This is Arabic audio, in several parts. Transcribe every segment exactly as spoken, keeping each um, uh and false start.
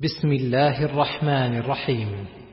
بسم الله الرحمن الرحيم.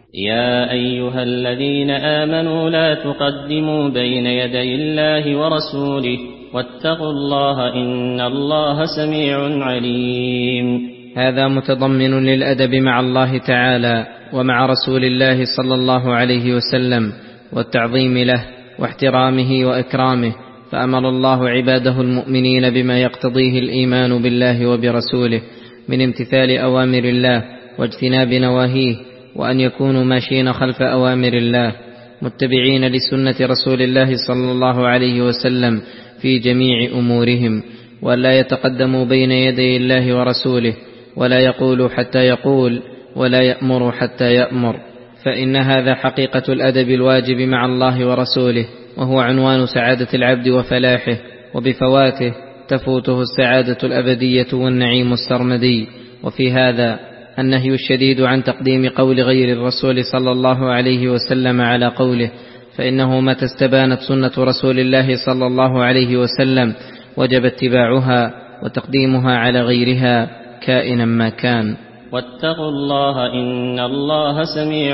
يا أيها الذين آمنوا لا تقدموا بين يدي الله ورسوله واتقوا الله إن الله سميع عليم. هذا متضمن للأدب مع الله تعالى ومع رسول الله صلى الله عليه وسلم والتعظيم له واحترامه وإكرامه، فأمر الله عباده المؤمنين بما يقتضيه الإيمان بالله وبرسوله من امتثال أوامر الله واجتناب نواهيه، وأن يكونوا ماشين خلف أوامر الله متبعين لسنة رسول الله صلى الله عليه وسلم في جميع أمورهم، ولا يتقدموا بين يدي الله ورسوله، ولا يقولوا حتى يقول، ولا يأمروا حتى يأمر، فإن هذا حقيقة الأدب الواجب مع الله ورسوله، وهو عنوان سعادة العبد وفلاحه، وبفواته تفوته السعادة الأبدية والنعيم السرمدي. وفي هذا النهي الشديد عن تقديم قول غير الرسول صلى الله عليه وسلم على قوله، فإنه متى استبانت سنة رسول الله صلى الله عليه وسلم وجب اتباعها وتقديمها على غيرها كائنا ما كان. واتقوا الله إن الله سميع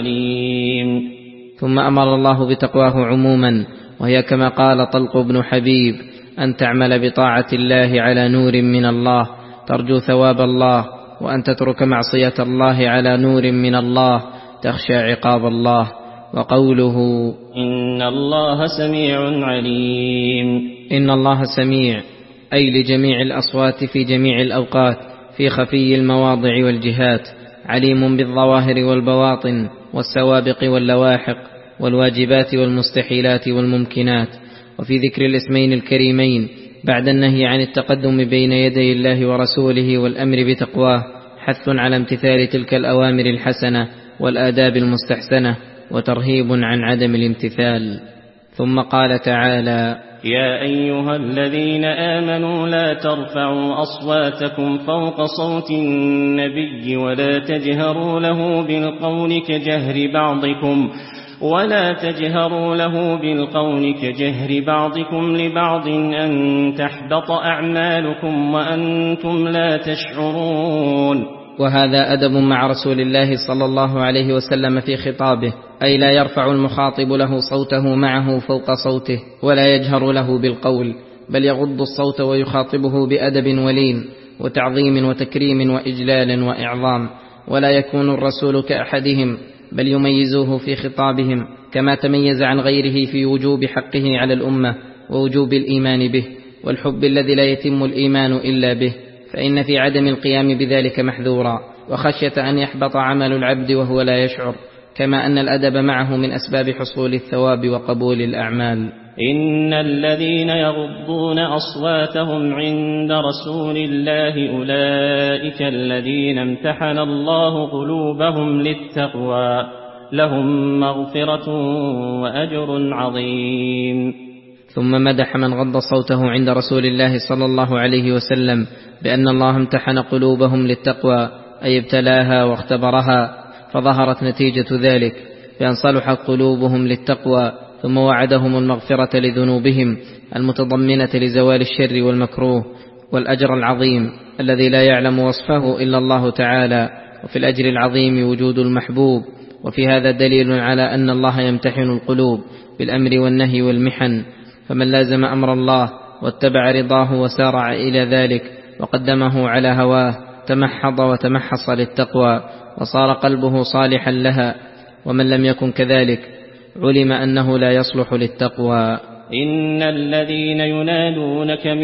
عليم. ثم أمر الله بتقواه عموما، وهي كما قال طلق بن حبيب: أن تعمل بطاعة الله على نور من الله ترجو ثواب الله، وأن تترك معصية الله على نور من الله تخشى عقاب الله. وقوله إن الله سميع عليم، إن الله سميع أي لجميع الأصوات في جميع الأوقات في خفي المواضع والجهات، عليم بالظواهر والبواطن والسوابق واللواحق والواجبات والمستحيلات والممكنات. وفي ذكر الاسمين الكريمين بعد النهي عن التقدم بين يدي الله ورسوله والأمر بتقواه حث على امتثال تلك الأوامر الحسنة والآداب المستحسنة، وترهيب عن عدم الامتثال. ثم قال تعالى: يا أيها الذين آمنوا لا ترفعوا أصواتكم فوق صوت النبي ولا تجهروا له بالقول كجهر بعضكم ولا تجهروا له بالقول كجهر بعضكم لبعض أن تحبط أعمالكم وأنتم لا تشعرون. وهذا أدب مع رسول الله صلى الله عليه وسلم في خطابه، أي لا يرفع المخاطب له صوته معه فوق صوته ولا يجهر له بالقول، بل يغض الصوت ويخاطبه بأدب ولين وتعظيم وتكريم وإجلال وإعظام، ولا يكون الرسول كأحدهم، بل يميزوه في خطابهم كما تميز عن غيره في وجوب حقه على الأمة ووجوب الإيمان به والحب الذي لا يتم الإيمان إلا به، فإن في عدم القيام بذلك محذورا، وخشية أن يحبط عمل العبد وهو لا يشعر، كما أن الأدب معه من أسباب حصول الثواب وقبول الأعمال. إن الذين يغضون أصواتهم عند رسول الله أولئك الذين امتحن الله قلوبهم للتقوى لهم مغفرة وأجر عظيم. ثم مدح من غض صوته عند رسول الله صلى الله عليه وسلم بأن الله امتحن قلوبهم للتقوى، أي ابتلاها واختبرها، فظهرت نتيجة ذلك بأن صلحت قلوبهم للتقوى، ثم وعدهم المغفرة لذنوبهم المتضمنة لزوال الشر والمكروه والأجر العظيم الذي لا يعلم وصفه إلا الله تعالى. وفي الأجر العظيم وجود المحبوب، وفي هذا دليل على أن الله يمتحن القلوب بالأمر والنهي والمحن، فمن لازم أمر الله واتبع رضاه وسارع إلى ذلك وقدمه على هواه تمحض وتمحص للتقوى وصار قلبه صالحا لها، ومن لم يكن كذلك علم أنه لا يصلح للتقوى. إن الذين ينادونك من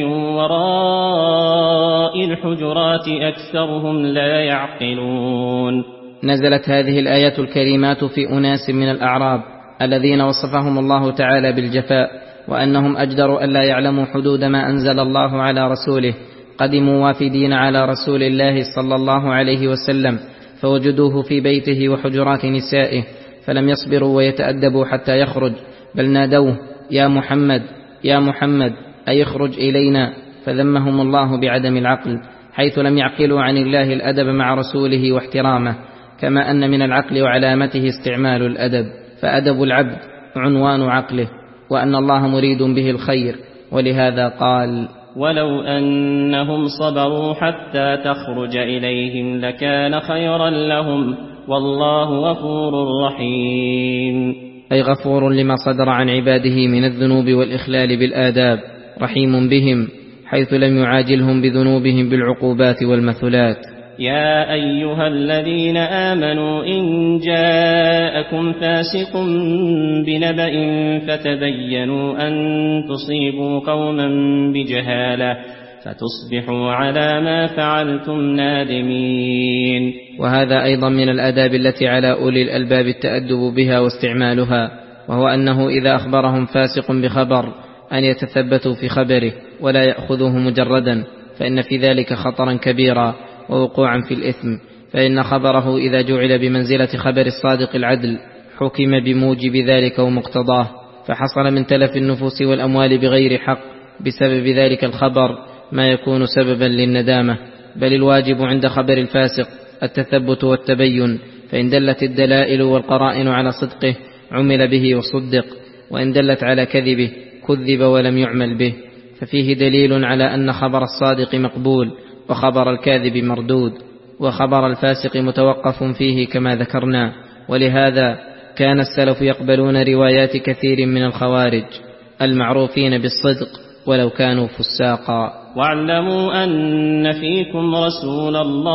وراء الحجرات أكثرهم لا يعقلون. نزلت هذه الآيات الكريمات في أناس من الأعراب الذين وصفهم الله تعالى بالجفاء، وأنهم أجدروا أن لا يعلموا حدود ما أنزل الله على رسوله، قدموا وافدين على رسول الله صلى الله عليه وسلم فوجدوه في بيته وحجرات نسائه، فلم يصبروا ويتأدبوا حتى يخرج، بل نادوه: يا محمد يا محمد أي اخرج إلينا، فذمهم الله بعدم العقل، حيث لم يعقلوا عن الله الأدب مع رسوله واحترامه، كما أن من العقل وعلامته استعمال الأدب، فأدب العبد عنوان عقله، وأن الله مريد به الخير، ولهذا قال: ولو أنهم صبروا حتى تخرج إليهم لكان خيرا لهم والله غفور رحيم. أي غفور لما صدر عن عباده من الذنوب والإخلال بالآداب، رحيم بهم حيث لم يعاجلهم بذنوبهم بالعقوبات والمثلات. يا أيها الذين آمنوا إن جاءكم فاسق بنبأ فتبينوا أن تصيبوا قوما بجهالة فتصبحوا على ما فعلتم نادمين. وهذا أيضا من الآداب التي على أولي الألباب التأدب بها واستعمالها، وهو أنه إذا أخبرهم فاسق بخبر أن يتثبتوا في خبره ولا يأخذوه مجردا، فإن في ذلك خطرا كبيرا ووقوعا في الإثم، فإن خبره إذا جعل بمنزلة خبر الصادق العدل حكم بموجب ذلك ومقتضاه، فحصل من تلف النفوس والأموال بغير حق بسبب ذلك الخبر ما يكون سببا للندامة. بل الواجب عند خبر الفاسق التثبت والتبين، فإن دلت الدلائل والقرائن على صدقه عمل به وصدق، وإن دلت على كذبه كذب ولم يعمل به، ففيه دليل على أن خبر الصادق مقبول وخبر الكاذب مردود، وخبر الفاسق متوقف فيه كما ذكرنا. ولهذا كان السلف يقبلون روايات كثير من الخوارج المعروفين بالصدق ولو كانوا فساقا. واعلموا أن فيكم رسول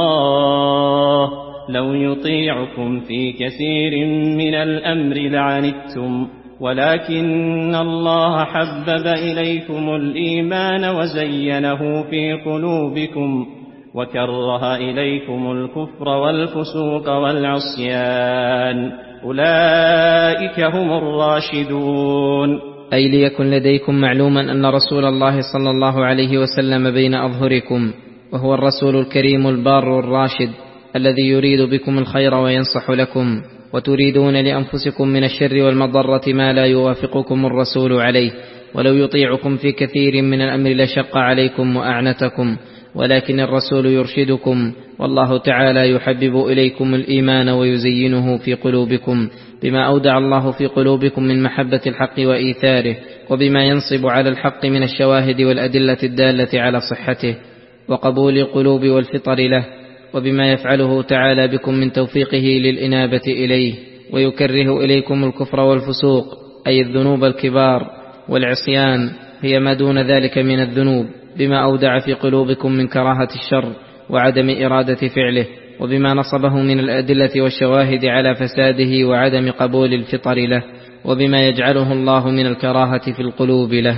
الله لو يطيعكم في كثير من الأمر لعنتم ولكن الله حبب إليكم الإيمان وزينه في قلوبكم وكره إليكم الكفر والفسوق والعصيان أولئك هم الراشدون. أي ليكن لديكم معلوما أن رسول الله صلى الله عليه وسلم بين أظهركم، وهو الرسول الكريم البار الراشد الذي يريد بكم الخير وينصح لكم، وتريدون لأنفسكم من الشر والمضرة ما لا يوافقكم الرسول عليه، ولو يطيعكم في كثير من الأمر لشق عليكم وأعنتكم، ولكن الرسول يرشدكم، والله تعالى يحبب إليكم الإيمان ويزينه في قلوبكم بما أودع الله في قلوبكم من محبة الحق وإيثاره، وبما ينصب على الحق من الشواهد والأدلة الدالة على صحته وقبول القلوب والفطر له، وبما يفعله تعالى بكم من توفيقه للإنابة إليه، ويكره إليكم الكفر والفسوق أي الذنوب الكبار، والعصيان هي ما دون ذلك من الذنوب بما أودع في قلوبكم من كراهة الشر وعدم إرادة فعله، وبما نصبه من الأدلة والشواهد على فساده وعدم قبول الفطر له، وبما يجعله الله من الكراهة في القلوب له.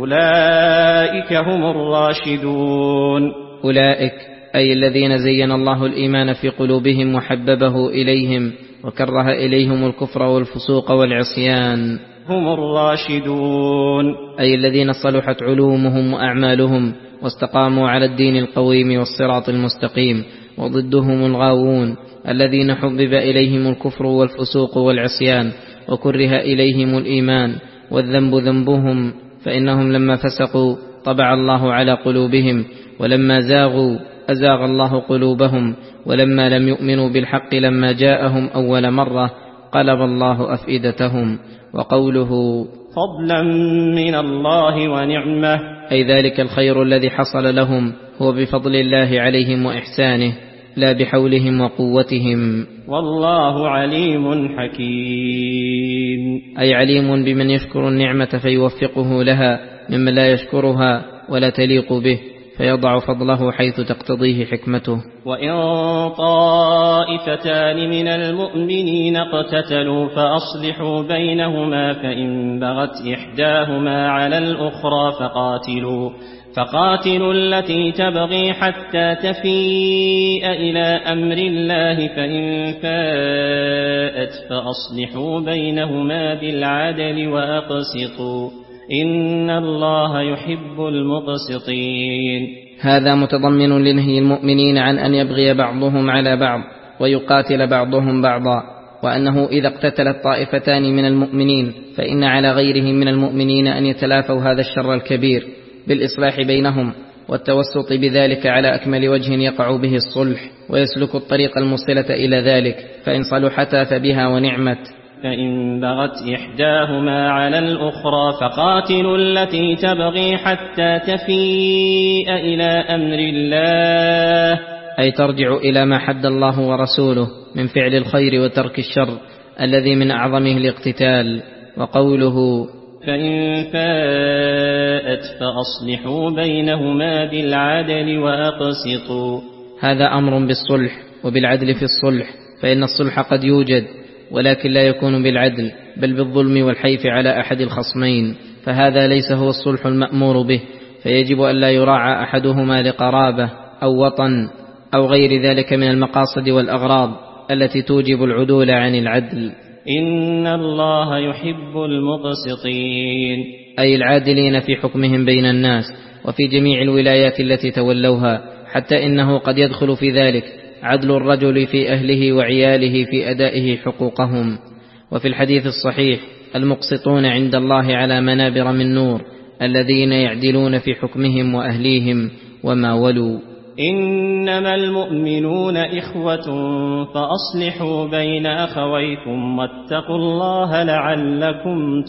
أولئك هم الراشدون. أولئك أي الذين زين الله الإيمان في قلوبهم وحببه إليهم وكره إليهم الكفر والفسوق والعصيان هم الراشدون. أي الذين صلحت علومهم وأعمالهم واستقاموا على الدين القويم والصراط المستقيم، وضدهم الغاوون الذين حبب إليهم الكفر والفسوق والعصيان وكره إليهم الإيمان، والذنب ذنبهم، فإنهم لما فسقوا طبع الله على قلوبهم، ولما زاغوا أزاغ الله قلوبهم، ولما لم يؤمنوا بالحق لما جاءهم أول مرة قلب الله أفئدتهم. وقوله فضلا من الله ونعمة أي ذلك الخير الذي حصل لهم هو بفضل الله عليهم وإحسانه لا بحولهم وقوتهم. والله عليم حكيم أي عليم بمن يشكر النعمة فيوفقه لها ممن لا يشكرها ولا تليق به، فيضع فضله حيث تقتضيه حكمته. وإن طائفتان من المؤمنين اقتتلوا فأصلحوا بينهما فإن بغت إحداهما على الأخرى فقاتلوا فقاتلوا التي تبغي حتى تفيء إلى أمر الله، فإن فاءت فأصلحوا بينهما بالعدل وأقسطوا إن الله يحب المقسطين. هذا متضمن لنهي المؤمنين عن أن يبغي بعضهم على بعض ويقاتل بعضهم بعضا، وأنه إذا اقتتلت طائفتان من المؤمنين فإن على غيرهم من المؤمنين أن يتلافوا هذا الشر الكبير بالإصلاح بينهم والتوسط بذلك على أكمل وجه يقع به الصلح، ويسلك الطريق الموصلة إلى ذلك، فإن صلحتا فبها ونعمت، فإن بغت إحداهما على الأخرى فقاتلوا التي تبغي حتى تفيء إلى أمر الله، أي ترجع إلى ما حد الله ورسوله من فعل الخير وترك الشر الذي من أعظمه الاقتتال. وقوله فإن فاءت فأصلحوا بينهما بالعدل وأقسطوا، هذا أمر بالصلح وبالعدل في الصلح، فإن الصلح قد يوجد ولكن لا يكون بالعدل بل بالظلم والحيف على أحد الخصمين، فهذا ليس هو الصلح المأمور به، فيجب أن لا يراعى أحدهما لقرابة أو وطن أو غير ذلك من المقاصد والأغراض التي توجب العدول عن العدل. إن الله يحب المقسطين، أي العادلين في حكمهم بين الناس وفي جميع الولايات التي تولوها، حتى إنه قد يدخل في ذلك عدل الرجل في أهله وعياله في أدائه حقوقهم. وفي الحديث الصحيح المقسطون عند الله على منابر من نور الذين يعدلون في حكمهم وأهليهم وما ولوا. إنما المؤمنون إخوة فأصلحوا بين أخويكم واتقوا الله لعلكم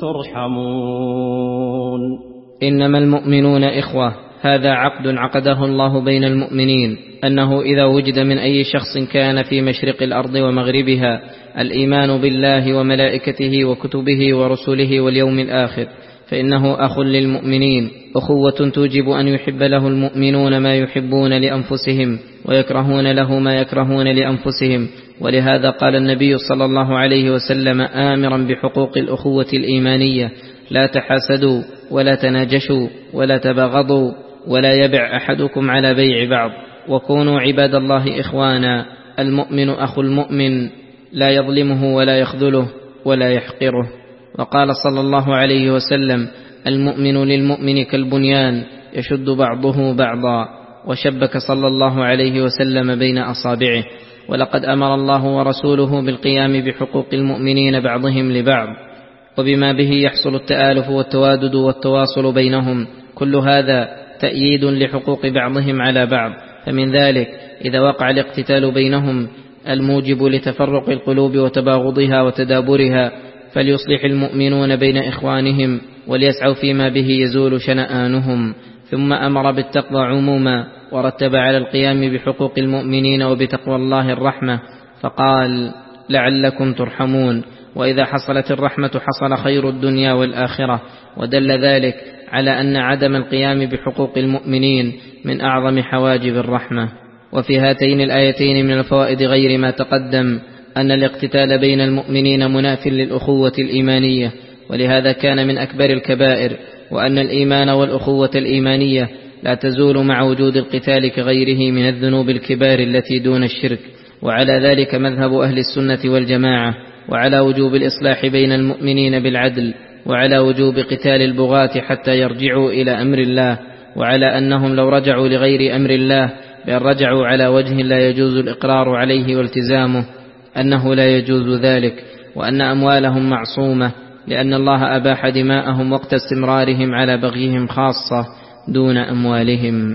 ترحمون. إنما المؤمنون إخوة، هذا عقد عقده الله بين المؤمنين، أنه إذا وجد من أي شخص كان في مشرق الأرض ومغربها الإيمان بالله وملائكته وكتبه ورسله واليوم الآخر فإنه أخ للمؤمنين، أخوة توجب أن يحب له المؤمنون ما يحبون لأنفسهم ويكرهون له ما يكرهون لأنفسهم. ولهذا قال النبي صلى الله عليه وسلم آمرا بحقوق الأخوة الإيمانية: لا تحاسدوا ولا تناجشوا ولا تباغضوا ولا يبع أحدكم على بيع بعض، وكونوا عباد الله إخوانا. المؤمن أخو المؤمن، لا يظلمه ولا يخذله ولا يحقره. وقال صلى الله عليه وسلم: المؤمن للمؤمن كالبنيان يشد بعضه بعضا. وشبك صلى الله عليه وسلم بين أصابعه. ولقد أمر الله ورسوله بالقيام بحقوق المؤمنين بعضهم لبعض، وبما به يحصل التآلف والتوادد والتواصل بينهم، كل هذا تأييد لحقوق بعضهم على بعض. فمن ذلك إذا وقع الاقتتال بينهم الموجب لتفرق القلوب وتباغضها وتدابرها، فليصلح المؤمنون بين إخوانهم وليسعوا فيما به يزول شنآنهم. ثم أمر بالتقوى عموما، ورتب على القيام بحقوق المؤمنين وبتقوى الله الرحمة، فقال: لعلكم ترحمون. وإذا حصلت الرحمة حصل خير الدنيا والآخرة. ودل ذلك على أن عدم القيام بحقوق المؤمنين من أعظم حواجب الرحمة. وفي هاتين الآيتين من الفوائد غير ما تقدم أن الاقتتال بين المؤمنين مناف للأخوة الإيمانية، ولهذا كان من أكبر الكبائر، وأن الإيمان والأخوة الإيمانية لا تزول مع وجود القتال كغيره من الذنوب الكبار التي دون الشرك. وعلى ذلك مذهب أهل السنة والجماعة، وعلى وجوب الإصلاح بين المؤمنين بالعدل، وعلى وجوب قتال البغاة حتى يرجعوا إلى أمر الله، وعلى أنهم لو رجعوا لغير أمر الله بأن رجعوا على وجه لا يجوز الإقرار عليه والتزامه، أنه لا يجوز ذلك، وأن أموالهم معصومة، لأن الله أباح دماءهم وقت استمرارهم على بغيهم خاصة دون أموالهم.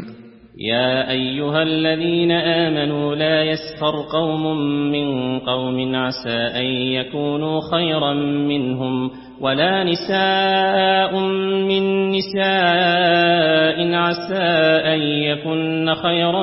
يا أيها الذين آمنوا لا يسخر قوم من قوم عسى أن يكونوا خيرا منهم، ولا نساء من نساء عسى أن يكن خيرا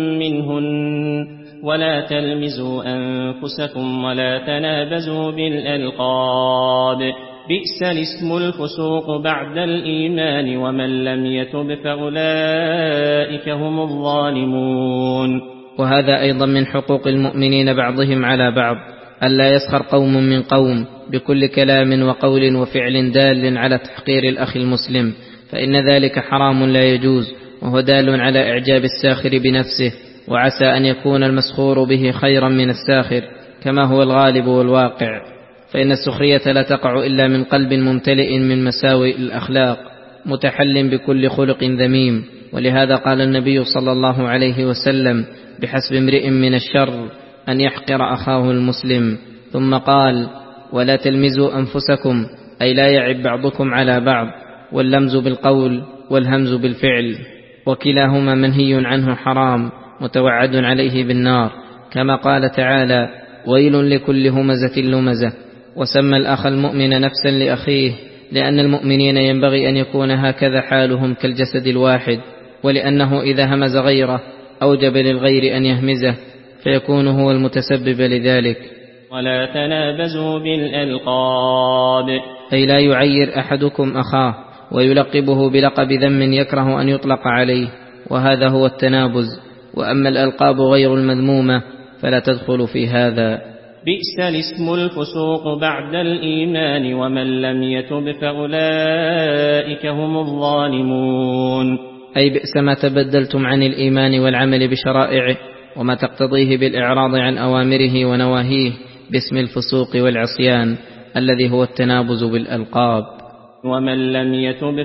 منهن، ولا تلمزوا أنفسكم ولا تنابزوا بالألقاب، بئس الاسم الفسوق بعد الإيمان، ومن لم يتب فأولئك هم الظالمون. وهذا أيضا من حقوق المؤمنين بعضهم على بعض، ألا يسخر قوم من قوم بكل كلام وقول وفعل دال على تحقير الأخ المسلم، فإن ذلك حرام لا يجوز، وهو دال على إعجاب الساخر بنفسه، وعسى أن يكون المسخور به خيرا من الساخر كما هو الغالب والواقع. فإن السخرية لا تقع إلا من قلب ممتلئ من مساوئ الأخلاق متحل بكل خلق ذميم. ولهذا قال النبي صلى الله عليه وسلم: بحسب امرئ من الشر أن يحقر أخاه المسلم. ثم قال: ولا تلمزوا أنفسكم، أي لا يعب بعضكم على بعض، واللمز بالقول والهمز بالفعل، وكلاهما منهي عنه حرام متوعد عليه بالنار، كما قال تعالى: ويل لكل همزة لمزة. وسمى الأخ المؤمن نفسا لأخيه، لأن المؤمنين ينبغي أن يكون هكذا حالهم كالجسد الواحد، ولأنه إذا همز غيره أوجب للغير أن يهمزه، فيكون هو المتسبب لذلك. ولا تنابزوا بالألقاب، أي لا يعير أحدكم أخاه ويلقبه بلقب ذم يكره أن يطلق عليه، وهذا هو التنابز. وأما الألقاب غير المذمومة فلا تدخل في هذا. بئس الاسم الفسوق بعد الإيمان ومن لم يتب فأولئك هم الظالمون. أي بئس ما تبدلتم عن الإيمان والعمل بشرائعه وما تقتضيه بالإعراض عن أوامره ونواهيه باسم الفسوق والعصيان الذي هو التنابز بالألقاب. ومن لم يتب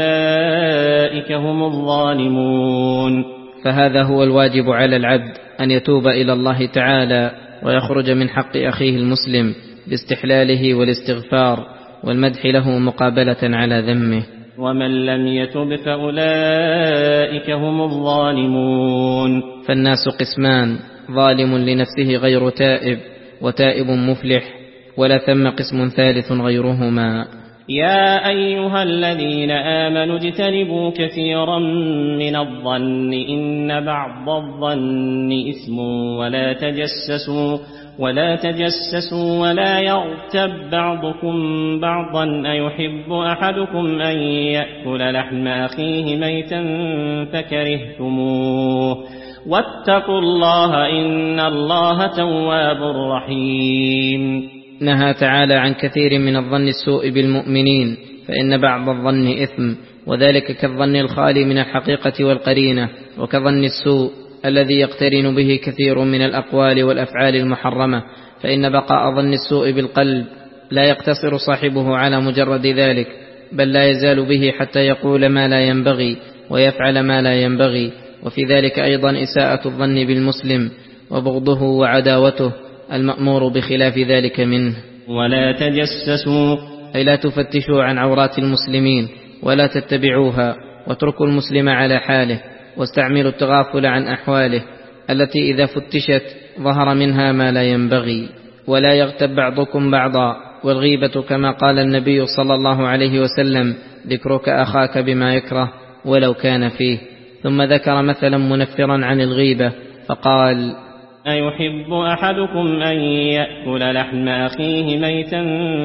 فأولئك هم الظالمون. فهذا هو الواجب على العبد، أن يتوب إلى الله تعالى ويخرج من حق أخيه المسلم باستحلاله والاستغفار والمدح له مقابلة على ذمه. ومن لم يتب فأولئك هم الظالمون. فالناس قسمان، ظالم لنفسه غير تائب، وتائب مفلح، ولا ثم قسم ثالث غيرهما. يا أيها الذين آمنوا اجتنبوا كثيرا من الظن إن بعض الظن إثم ولا تجسسوا ولا تجسسوا ولا يغتب بعضكم بعضا أيحب أحدكم أن يأكل لحم أخيه ميتا فكرهتموه واتقوا الله إن الله تواب رحيم. نهى تعالى عن كثير من الظن السوء بالمؤمنين، فإن بعض الظن إثم، وذلك كالظن الخالي من الحقيقة والقرينة، وكظن السوء الذي يقترن به كثير من الأقوال والأفعال المحرمة، فإن بقاء ظن السوء بالقلب لا يقتصر صاحبه على مجرد ذلك، بل لا يزال به حتى يقول ما لا ينبغي ويفعل ما لا ينبغي. وفي ذلك أيضا إساءة الظن بالمسلم وبغضه وعداوته المأمور بخلاف ذلك منه. ولا تجسسوا، أي لا تفتشوا عن عورات المسلمين ولا تتبعوها، واتركوا المسلم على حاله، واستعملوا التغافل عن أحواله التي إذا فتشت ظهر منها ما لا ينبغي. ولا يغتب بعضكم بعضا، والغيبة كما قال النبي صلى الله عليه وسلم ذكرك أخاك بما يكره ولو كان فيه. ثم ذكر مثلا منفرا عن الغيبة فقال أيحب أحدكم أن يأكل لحم أخيه ميتا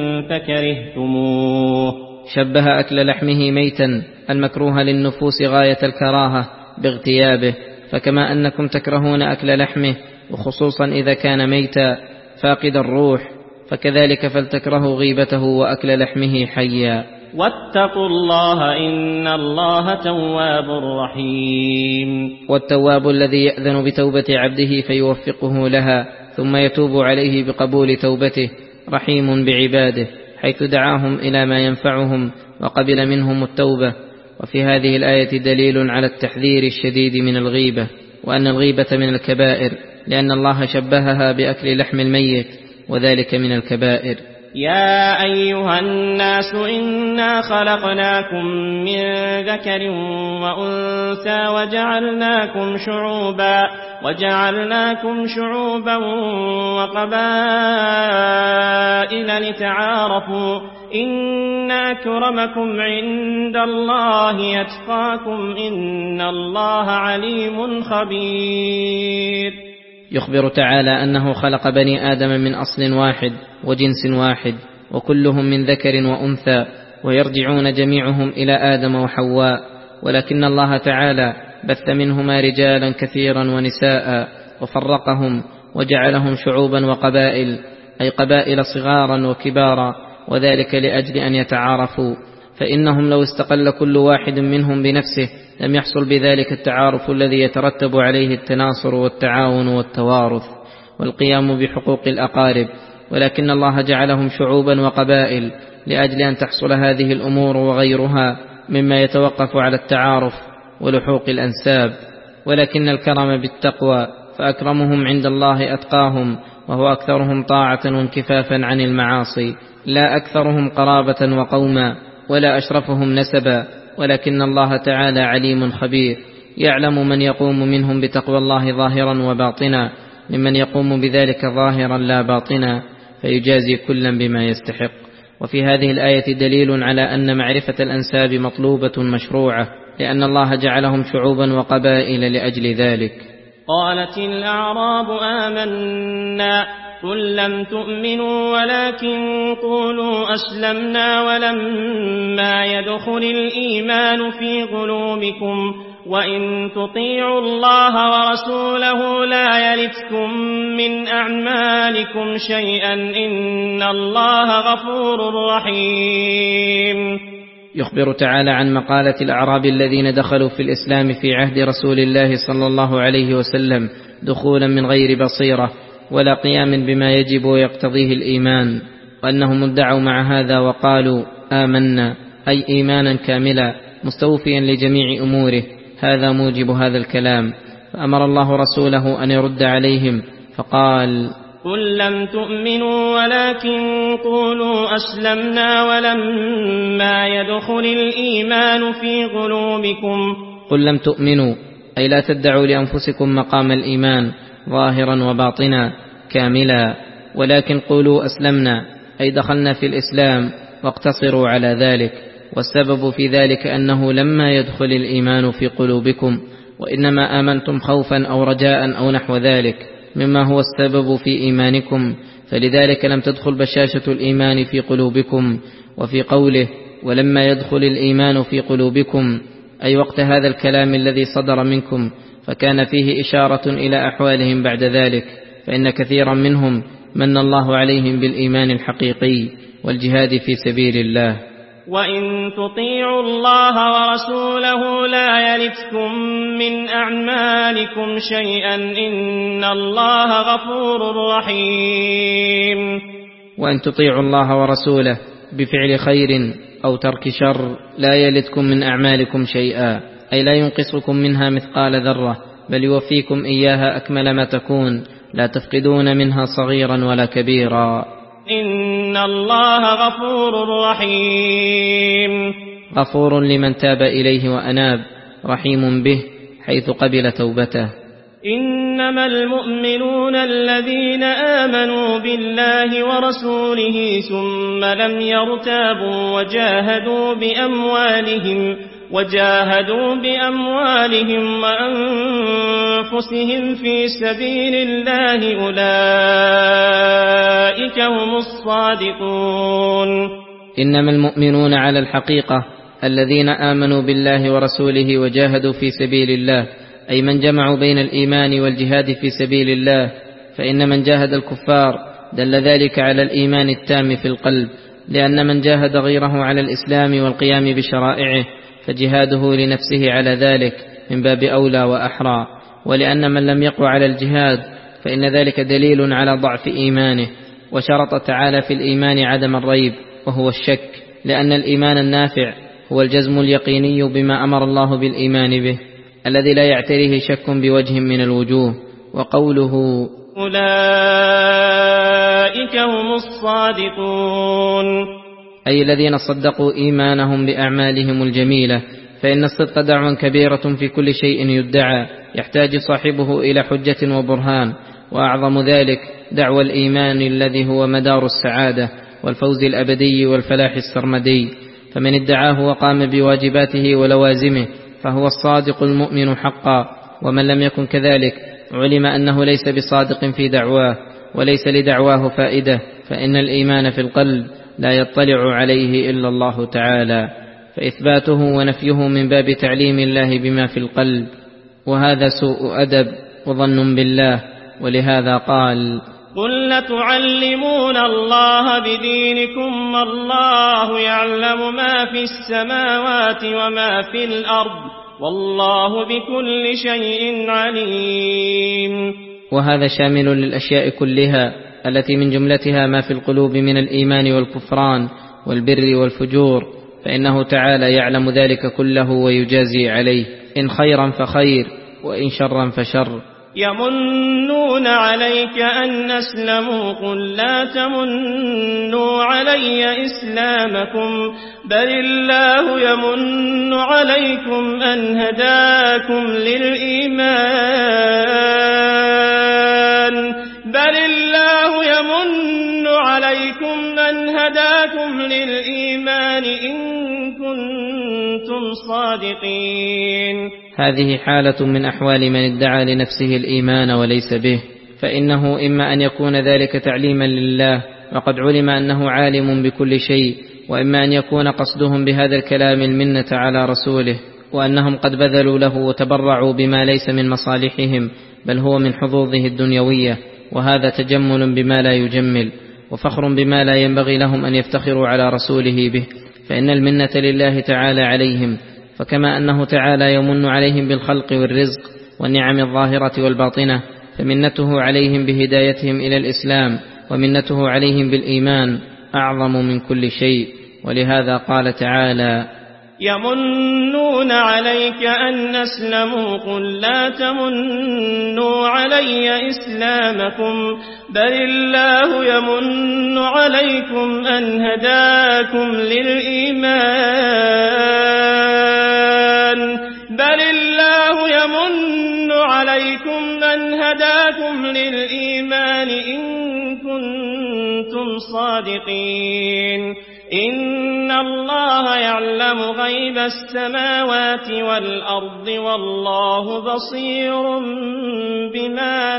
فكرهتموه. شبه أكل لحمه ميتا المكروه للنفوس غاية الكراهة باغتيابه، فكما أنكم تكرهون أكل لحمه وخصوصا إذا كان ميتا فاقد الروح، فكذلك فلتكرهوا غيبته وأكل لحمه حيا. واتقوا الله إن الله تواب رحيم. والتواب الذي يأذن بتوبة عبده فيوفقه لها ثم يتوب عليه بقبول توبته، رحيم بعباده حيث دعاهم إلى ما ينفعهم وقبل منهم التوبة. وفي هذه الآية دليل على التحذير الشديد من الغيبة، وأن الغيبة من الكبائر، لأن الله شبهها بأكل لحم الميت، وذلك من الكبائر. يا أيها الناس إنا خلقناكم من ذكر وأنثى وجعلناكم شعوبا وجعلناكم شعوبا وقبائل لتعارفوا إن أكرمكم عند الله يتقاكم إن الله عليم خبير. يخبر تعالى أنه خلق بني آدم من أصل واحد وجنس واحد، وكلهم من ذكر وأنثى، ويرجعون جميعهم إلى آدم وحواء، ولكن الله تعالى بث منهما رجالا كثيرا ونساء وفرقهم وجعلهم شعوبا وقبائل، أي قبائل صغارا وكبارا، وذلك لأجل أن يتعارفوا، فإنهم لو استقل كل واحد منهم بنفسه لم يحصل بذلك التعارف الذي يترتب عليه التناصر والتعاون والتوارث والقيام بحقوق الأقارب، ولكن الله جعلهم شعوبا وقبائل لأجل أن تحصل هذه الأمور وغيرها مما يتوقف على التعارف ولحوق الأنساب. ولكن الكرم بالتقوى، فأكرمهم عند الله أتقاهم، وهو أكثرهم طاعة وانكفافا عن المعاصي، لا أكثرهم قرابة وقوما ولا أشرفهم نسبا، ولكن الله تعالى عليم خبير، يعلم من يقوم منهم بتقوى الله ظاهرا وباطنا ممن يقوم بذلك ظاهرا لا باطنا، فيجازي كلا بما يستحق. وفي هذه الآية دليل على أن معرفة الأنساب مطلوبة مشروعة، لأن الله جعلهم شعوبا وقبائل لأجل ذلك. قالت الأعراب آمنا قل لم تؤمنوا ولكن قولوا أسلمنا ولما يدخل الإيمان في قلوبكم وإن تطيعوا الله ورسوله لا يلتكم من أعمالكم شيئا إن الله غفور رحيم. يخبر تعالى عن مقالة الأعراب الذين دخلوا في الإسلام في عهد رسول الله صلى الله عليه وسلم دخولا من غير بصيرة ولا قيام بما يجب ويقتضيه الإيمان، وأنهم ادعوا مع هذا وقالوا آمنا، أي إيمانا كاملا مستوفيا لجميع أموره. هذا موجب هذا الكلام، فأمر الله رسوله أن يرد عليهم فقال قل لم تؤمنوا ولكن قولوا أسلمنا ولما يدخل الإيمان في قلوبكم. قل لم تؤمنوا أي لا تدعوا لأنفسكم مقام الإيمان ظاهرا وباطنا كاملا، ولكن قولوا أسلمنا أي دخلنا في الإسلام واقتصروا على ذلك. والسبب في ذلك أنه لما يدخل الإيمان في قلوبكم، وإنما آمنتم خوفا أو رجاء أو نحو ذلك مما هو السبب في إيمانكم، فلذلك لم تدخل بشاشة الإيمان في قلوبكم. وفي قوله ولما يدخل الإيمان في قلوبكم أي وقت هذا الكلام الذي صدر منكم، فكان فيه إشارة إلى أحوالهم بعد ذلك، فإن كثيرا منهم من الله عليهم بالإيمان الحقيقي والجهاد في سبيل الله. وإن تطيعوا الله ورسوله لا يلتكم من أعمالكم شيئا إن الله غفور رحيم. وإن تطيعوا الله ورسوله بفعل خير أو ترك شر لا يلتكم من أعمالكم شيئا، أي لا ينقصكم منها مثقال ذرة، بل يوفيكم إياها أكمل ما تكون، لا تفقدون منها صغيرا ولا كبيرا. إن الله غفور رحيم. غفور لمن تاب إليه وأناب، رحيم به حيث قبل توبته. إنما المؤمنون الذين آمنوا بالله ورسوله ثم لم يرتابوا وجاهدوا بأموالهم وجاهدوا بأموالهم وأنفسهم في سبيل الله أولئك هم الصادقون. إنما المؤمنون على الحقيقة الذين آمنوا بالله ورسوله وجاهدوا في سبيل الله، أي من جمعوا بين الإيمان والجهاد في سبيل الله. فإن من جاهد الكفار دل ذلك على الإيمان التام في القلب، لأن من جاهد غيره على الإسلام والقيام بشرائعه فجهاده لنفسه على ذلك من باب أولى وأحرى. ولأن من لم يقوى على الجهاد فإن ذلك دليل على ضعف إيمانه. وشرط تعالى في الإيمان عدم الريب وهو الشك، لأن الإيمان النافع هو الجزم اليقيني بما أمر الله بالإيمان به الذي لا يعتريه شك بوجه من الوجوه. وقوله أولئك هم الصادقون، أي الذين صدقوا إيمانهم بأعمالهم الجميلة. فإن الصدق دعوى كبيرة في كل شيء يدعى يحتاج صاحبه إلى حجة وبرهان، وأعظم ذلك دعوى الإيمان الذي هو مدار السعادة والفوز الأبدي والفلاح السرمدي. فمن ادعاه وقام بواجباته ولوازمه فهو الصادق المؤمن حقا، ومن لم يكن كذلك علم أنه ليس بصادق في دعواه وليس لدعواه فائدة، فإن الإيمان في القلب لا يطلع عليه إلا الله تعالى، فإثباته ونفيه من باب تعليم الله بما في القلب، وهذا سوء أدب وظن بالله. ولهذا قال قل لتعلمون الله بدينكم والله يعلم ما في السماوات وما في الأرض والله بكل شيء عليم. وهذا شامل للأشياء كلها التي من جملتها ما في القلوب من الإيمان والكفران والبر والفجور، فإنه تعالى يعلم ذلك كله ويجازي عليه، إن خيرا فخير وإن شرا فشر. يمنون عليك أن أسلموا قل لا تمنوا علي إسلامكم بل الله يمن عليكم أن هداكم للإيمان بل الله يمن عليكم أن هداكم للإيمان إن كنتم صادقين. هذه حالة من أحوال من ادعى لنفسه الإيمان وليس به، فإنه إما أن يكون ذلك تعليما لله وقد علم أنه عالم بكل شيء، وإما أن يكون قصدهم بهذا الكلام المنة على رسوله، وأنهم قد بذلوا له وتبرعوا بما ليس من مصالحهم بل هو من حظوظه الدنيوية، وهذا تجمل بما لا يجمل وفخر بما لا ينبغي لهم أن يفتخروا على رسوله به، فإن المنة لله تعالى عليهم، فكما أنه تعالى يمن عليهم بالخلق والرزق والنعم الظاهرة والباطنة، فمنته عليهم بهدايتهم إلى الإسلام ومنته عليهم بالإيمان أعظم من كل شيء. ولهذا قال تعالى: يمنون عليك أن أسلموا قل لا تمنوا علي إسلامكم بل الله يمن عليكم أن هداكم للإيمان بل الله يمن عليكم أن هداكم للإيمان إن كنتم صادقين. إن الله يعلم غيب السماوات والأرض والله بصير بما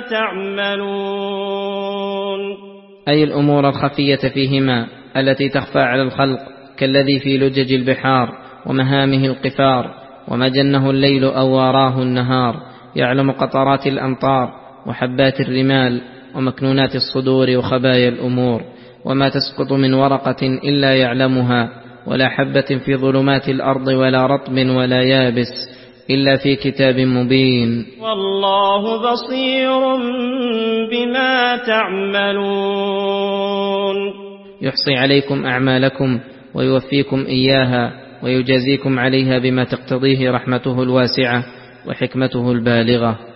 تعملون. أي الأمور الخفية فيهما التي تخفى على الخلق، كالذي في لجج البحار ومهامه القفار، وما جنه الليل أو واراه النهار، يعلم قطرات الأمطار وحبات الرمال ومكنونات الصدور وخبايا الأمور، وما تسقط من ورقة إلا يعلمها، ولا حبة في ظلمات الأرض ولا رطب ولا يابس إلا في كتاب مبين. والله بصير بما تعملون. يحصي عليكم أعمالكم ويوفيكم إياها ويجازيكم عليها بما تقتضيه رحمته الواسعة وحكمته البالغة.